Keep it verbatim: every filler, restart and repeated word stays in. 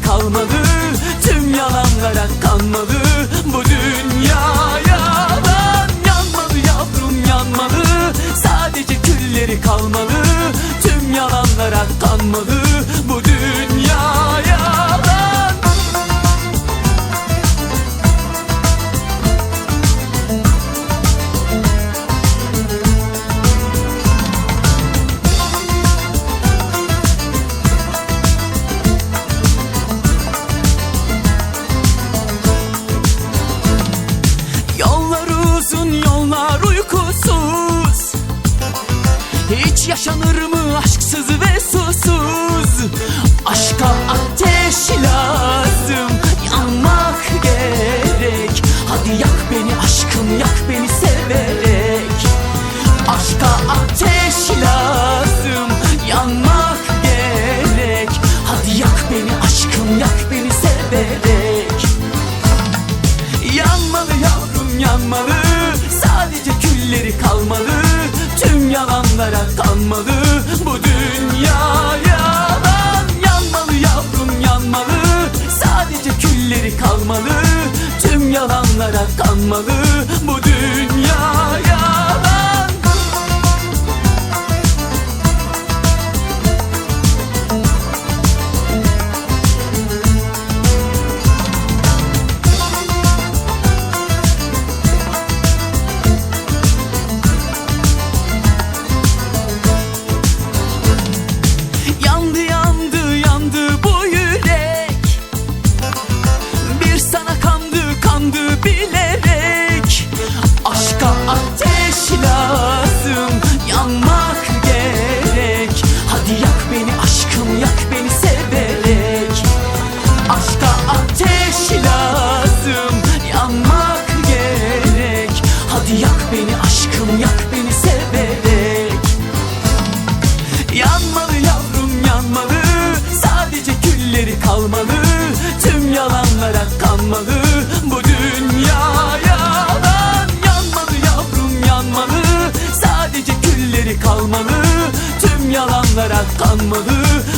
kalmalı, tüm yalanlara kanmalı. Bu dünya yalan, yanmalı yavrum yanmalı. Sadece külleri kalmalı, tüm yalanlara kanmalı. Bu dünya yalan. Yollar uzun, yollar uykusuz. Hiç yaşanır mı aşksız ve susuz? Aşka ateş lazım, yanmak gerek. Hadi yak beni aşkım, yak beni severek. Aşka ateş lazım, yanmak gerek. Hadi yak beni aşkım, yak beni severek. Yanmalı yavrum yanmalı, sadece külleri kalmalı, tüm yalanlara kanmalı. Bu dünya yalan, yanmalı yavrum yanmalı. Sadece külleri kalmalı, tüm yalanlara kanmalı. Bu dünya yalan. Yandı yandı yandı bu yürek, bir sana kandı kandı bilerek. Aşka ateş lazım, yanmak gerek. Hadi yak beni aşkım, yak beni severek. Aşka ateş lazım, yanmak gerek. Hadi yak beni aşkım, yak beni severek. Yanmalı yavrum yanmalı, sadece külleri kalmalı, tüm yalanlara kanmalı. Bu dünya yalan, yanmalı yavrum yanmalı. Sadece külleri kalmalı, tüm yalanlara kanmalı.